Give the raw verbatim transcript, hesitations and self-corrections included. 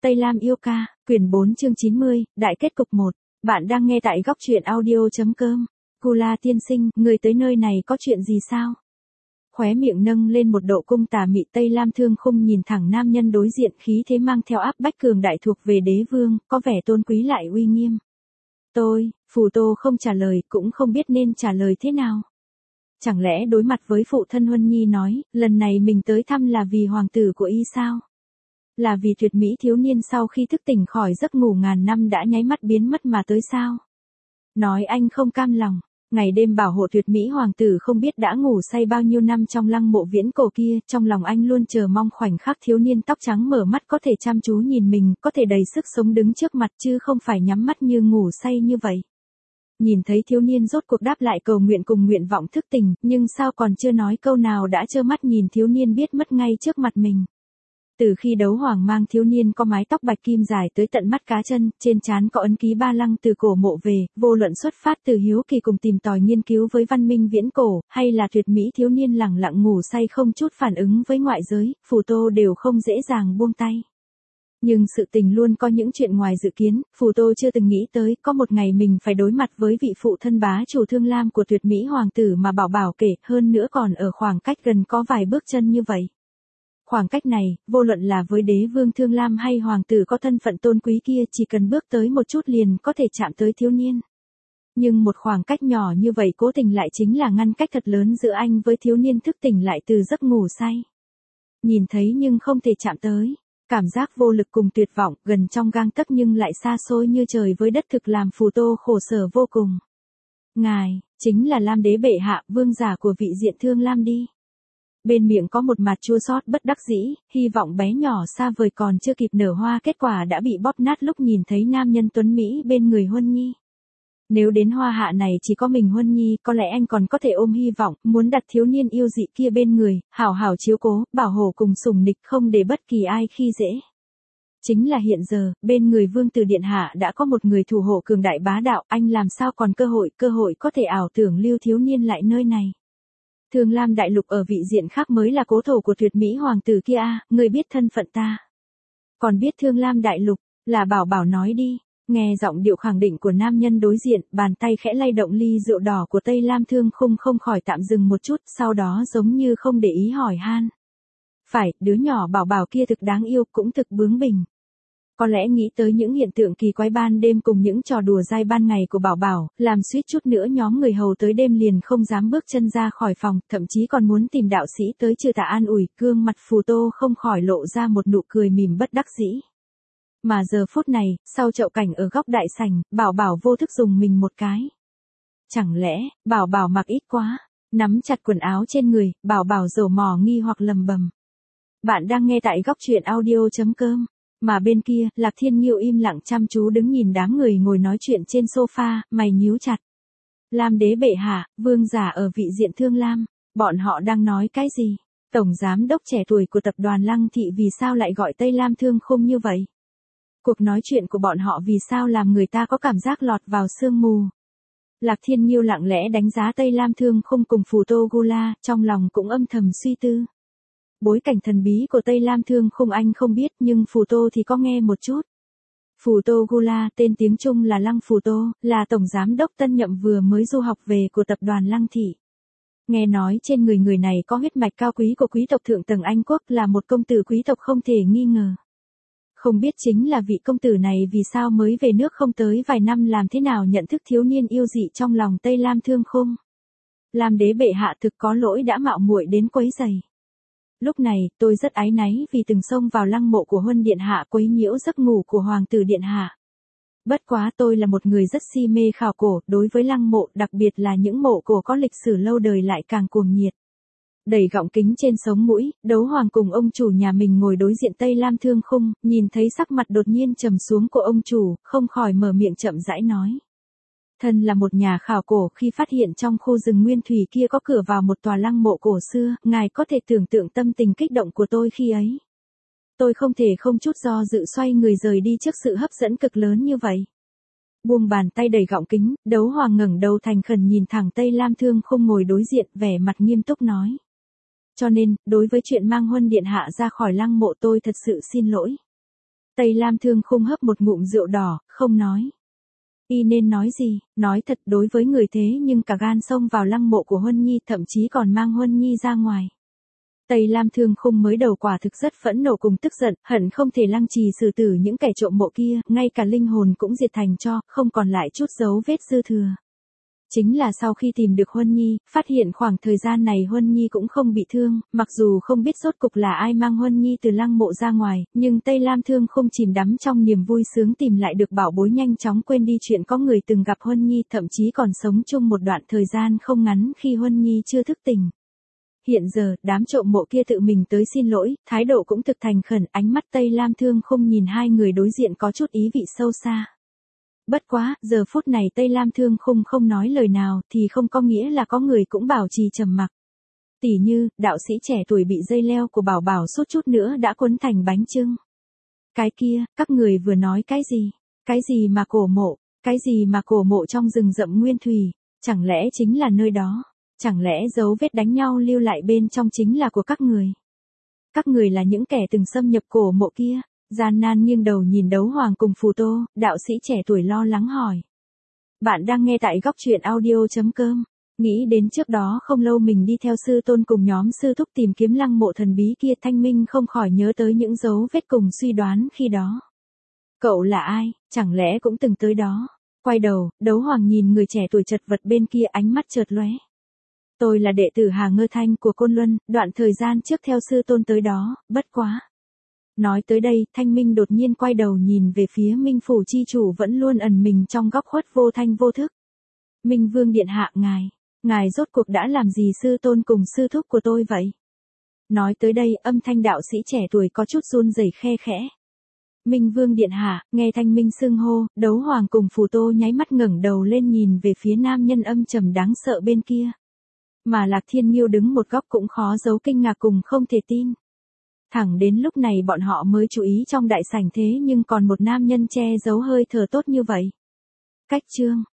Tây Lam yêu ca, quyển bốn chương chín mươi, đại kết cục một. Bạn đang nghe tại góc truyện audio.com. Gula tiên sinh, người tới nơi này có chuyện gì sao? Khóe miệng nâng lên một độ cung tà mị, Tây Lam Thương Khung nhìn thẳng nam nhân đối diện, khí thế mang theo áp bách cường đại thuộc về đế vương, có vẻ tôn quý lại uy nghiêm. Tôi, Phù Tô không trả lời, cũng không biết nên trả lời thế nào. Chẳng lẽ đối mặt với phụ thân Huân Nhi nói, lần này mình tới thăm là vì hoàng tử của y sao? Là vì tuyệt mỹ thiếu niên sau khi thức tỉnh khỏi giấc ngủ ngàn năm đã nháy mắt biến mất mà tới sao? Nói anh không cam lòng, ngày đêm bảo hộ tuyệt mỹ hoàng tử không biết đã ngủ say bao nhiêu năm trong lăng mộ viễn cổ kia, trong lòng anh luôn chờ mong khoảnh khắc thiếu niên tóc trắng mở mắt có thể chăm chú nhìn mình, có thể đầy sức sống đứng trước mặt chứ không phải nhắm mắt như ngủ say như vậy. Nhìn thấy thiếu niên rốt cuộc đáp lại cầu nguyện cùng nguyện vọng thức tỉnh, nhưng sao còn chưa nói câu nào đã trơ mắt nhìn thiếu niên biết mất ngay trước mặt mình. Từ khi đấu hoàng mang thiếu niên có mái tóc bạch kim dài tới tận mắt cá chân, trên trán có ấn ký ba lăng từ cổ mộ về, vô luận xuất phát từ hiếu kỳ cùng tìm tòi nghiên cứu với văn minh viễn cổ, hay là tuyệt mỹ thiếu niên lẳng lặng ngủ say không chút phản ứng với ngoại giới, Phù Tô đều không dễ dàng buông tay. Nhưng sự tình luôn có những chuyện ngoài dự kiến, Phù Tô chưa từng nghĩ tới có một ngày mình phải đối mặt với vị phụ thân bá chủ Thương Lam của tuyệt mỹ hoàng tử mà Bảo Bảo kể, hơn nữa còn ở khoảng cách gần có vài bước chân như vậy. Khoảng cách này, vô luận là với đế vương Thương Lam hay hoàng tử có thân phận tôn quý kia, chỉ cần bước tới một chút liền có thể chạm tới thiếu niên. Nhưng một khoảng cách nhỏ như vậy cố tình lại chính là ngăn cách thật lớn giữa anh với thiếu niên thức tỉnh lại từ giấc ngủ say. Nhìn thấy nhưng không thể chạm tới. Cảm giác vô lực cùng tuyệt vọng, gần trong gang tấc nhưng lại xa xôi như trời với đất thực làm Phù Tô khổ sở vô cùng. Ngài, chính là Lam đế bệ hạ, vương giả của vị diện Thương Lam đi. Bên miệng có một mặt chua xót bất đắc dĩ, hy vọng bé nhỏ xa vời còn chưa kịp nở hoa, kết quả đã bị bóp nát lúc nhìn thấy nam nhân tuấn Mỹ bên người Huân Nhi. Nếu đến hoa hạ này chỉ có mình Huân Nhi, có lẽ anh còn có thể ôm hy vọng, muốn đặt thiếu niên yêu dị kia bên người, hảo hảo chiếu cố, bảo hộ cùng sủng nịch không để bất kỳ ai khi dễ. Chính là hiện giờ, bên người vương tử điện hạ đã có một người thủ hộ cường đại bá đạo, anh làm sao còn cơ hội, cơ hội có thể ảo tưởng lưu thiếu niên lại nơi này. Thương Lam đại lục ở vị diện khác mới là cố thổ của tuyệt mỹ hoàng tử kia a, người biết thân phận ta. Còn biết Thương Lam đại lục, là Bảo Bảo nói đi. Nghe giọng điệu khẳng định của nam nhân đối diện, bàn tay khẽ lay động ly rượu đỏ của Tây Lam Thương Khung không khỏi tạm dừng một chút, sau đó giống như không để ý hỏi han. Phải, đứa nhỏ Bảo Bảo kia thực đáng yêu, cũng thực bướng bỉnh. Có lẽ nghĩ tới những hiện tượng kỳ quái ban đêm cùng những trò đùa dai ban ngày của Bảo Bảo, làm suýt chút nữa nhóm người hầu tới đêm liền không dám bước chân ra khỏi phòng, thậm chí còn muốn tìm đạo sĩ tới trừ tà an ủi, gương mặt Phù Tô không khỏi lộ ra một nụ cười mỉm bất đắc dĩ. Mà giờ phút này, sau chậu cảnh ở góc đại sảnh, Bảo Bảo vô thức dùng mình một cái. Chẳng lẽ, Bảo Bảo mặc ít quá, nắm chặt quần áo trên người, Bảo Bảo dầu mò nghi hoặc lầm bầm. Bạn đang nghe tại góc truyện audio.com. Mà bên kia, Lạc Thiên Nhiêu im lặng chăm chú đứng nhìn đám người ngồi nói chuyện trên sofa, mày nhíu chặt. Lam đế bệ hạ, vương giả ở vị diện Thương Lam, bọn họ đang nói cái gì? Tổng giám đốc trẻ tuổi của tập đoàn Lăng Thị vì sao lại gọi Tây Lam Thương Khung như vậy? Cuộc nói chuyện của bọn họ vì sao làm người ta có cảm giác lọt vào sương mù? Lạc Thiên Nhiêu lặng lẽ đánh giá Tây Lam Thương Khung cùng Phù Tô Gula, trong lòng cũng âm thầm suy tư. Bối cảnh thần bí của Tây Lam Thương Khung anh không biết, nhưng Phù Tô thì có nghe một chút. Phù Tô Gula, tên tiếng Trung là Lăng Phù Tô, là tổng giám đốc tân nhậm vừa mới du học về của tập đoàn Lăng Thị. Nghe nói trên người người này có huyết mạch cao quý của quý tộc thượng tầng Anh quốc, là một công tử quý tộc không thể nghi ngờ. Không biết chính là vị công tử này vì sao mới về nước không tới vài năm làm thế nào nhận thức thiếu niên yêu dị trong lòng Tây Lam Thương Khung. Lam đế bệ hạ thực có lỗi đã mạo muội đến quấy rầy. Lúc này, tôi rất áy náy vì từng xông vào lăng mộ của Huân điện hạ quấy nhiễu giấc ngủ của hoàng tử điện hạ. Bất quá tôi là một người rất si mê khảo cổ, đối với lăng mộ, đặc biệt là những mộ cổ có lịch sử lâu đời lại càng cuồng nhiệt. Đẩy gọng kính trên sống mũi, đấu hoàng cùng ông chủ nhà mình ngồi đối diện Tây Lam Thương Khung, nhìn thấy sắc mặt đột nhiên trầm xuống của ông chủ, không khỏi mở miệng chậm rãi nói. Thân là một nhà khảo cổ, khi phát hiện trong khu rừng nguyên thủy kia có cửa vào một tòa lăng mộ cổ xưa, ngài có thể tưởng tượng tâm tình kích động của tôi khi ấy. Tôi không thể không chút do dự xoay người rời đi trước sự hấp dẫn cực lớn như vậy. Buông bàn tay đầy gọng kính, đấu hoàng ngẩng đầu thành khẩn nhìn thẳng Tây Lam Thương Khung ngồi đối diện, vẻ mặt nghiêm túc nói. Cho nên, đối với chuyện mang Huân điện hạ ra khỏi lăng mộ tôi thật sự xin lỗi. Tây Lam Thương Khung hấp một ngụm rượu đỏ, không nói. Y nên nói gì, nói thật đối với người thế nhưng cả gan xông vào lăng mộ của Huân Nhi, thậm chí còn mang Huân Nhi ra ngoài. Tây Lam Thương Khung mới đầu quả thực rất phẫn nộ cùng tức giận, hận không thể lăng trì xử tử những kẻ trộm mộ kia, ngay cả linh hồn cũng diệt thành tro, không còn lại chút dấu vết dư thừa. Chính là sau khi tìm được Huân Nhi, phát hiện khoảng thời gian này Huân Nhi cũng không bị thương, mặc dù không biết rốt cục là ai mang Huân Nhi từ lăng mộ ra ngoài, nhưng Tây Lam Thương Khung chìm đắm trong niềm vui sướng tìm lại được bảo bối, nhanh chóng quên đi chuyện có người từng gặp Huân Nhi, thậm chí còn sống chung một đoạn thời gian không ngắn khi Huân Nhi chưa thức tỉnh. Hiện giờ, đám trộm mộ kia tự mình tới xin lỗi, thái độ cũng thực thành khẩn, ánh mắt Tây Lam Thương Khung nhìn hai người đối diện có chút ý vị sâu xa. Bất quá, giờ phút này Tây Lam Thương Khung không nói lời nào thì không có nghĩa là có người cũng bảo trì trầm mặc. Tỉ như, đạo sĩ trẻ tuổi bị dây leo của Bảo Bảo suốt chút nữa đã quấn thành bánh chưng. Cái kia, các người vừa nói cái gì? Cái gì mà cổ mộ? Cái gì mà cổ mộ trong rừng rậm nguyên thủy? Chẳng lẽ chính là nơi đó? Chẳng lẽ dấu vết đánh nhau lưu lại bên trong chính là của các người? Các người là những kẻ từng xâm nhập cổ mộ kia? Gian nan nghiêng đầu nhìn Đấu Hoàng cùng Phù Tô, đạo sĩ trẻ tuổi lo lắng hỏi. Bạn đang nghe tại góc truyện audio chấm com. Nghĩ đến trước đó không lâu mình đi theo sư tôn cùng nhóm sư thúc tìm kiếm lăng mộ thần bí kia, Thanh Minh không khỏi nhớ tới những dấu vết cùng suy đoán khi đó. Cậu là ai, chẳng lẽ cũng từng tới đó? Quay đầu, Đấu Hoàng nhìn người trẻ tuổi chật vật bên kia, ánh mắt chợt lóe. Tôi là đệ tử Hà Ngơ Thanh của Côn Luân, đoạn thời gian trước theo sư tôn tới đó, bất quá. Nói tới đây, Thanh Minh đột nhiên quay đầu nhìn về phía Minh Phủ chi chủ vẫn luôn ẩn mình trong góc khuất vô thanh vô thức. Minh Vương điện hạ, ngài, ngài rốt cuộc đã làm gì sư tôn cùng sư thúc của tôi vậy? Nói tới đây, âm thanh đạo sĩ trẻ tuổi có chút run rẩy khe khẽ. Minh Vương điện hạ, nghe Thanh Minh xưng hô, Đấu Hoàng cùng Phù Tô nháy mắt ngẩng đầu lên nhìn về phía nam nhân âm trầm đáng sợ bên kia. Mà Lạc Thiên Nhiêu đứng một góc cũng khó giấu kinh ngạc cùng không thể tin. Thẳng đến lúc này bọn họ mới chú ý trong đại sảnh thế nhưng còn một nam nhân che giấu hơi thở tốt như vậy. Cách chương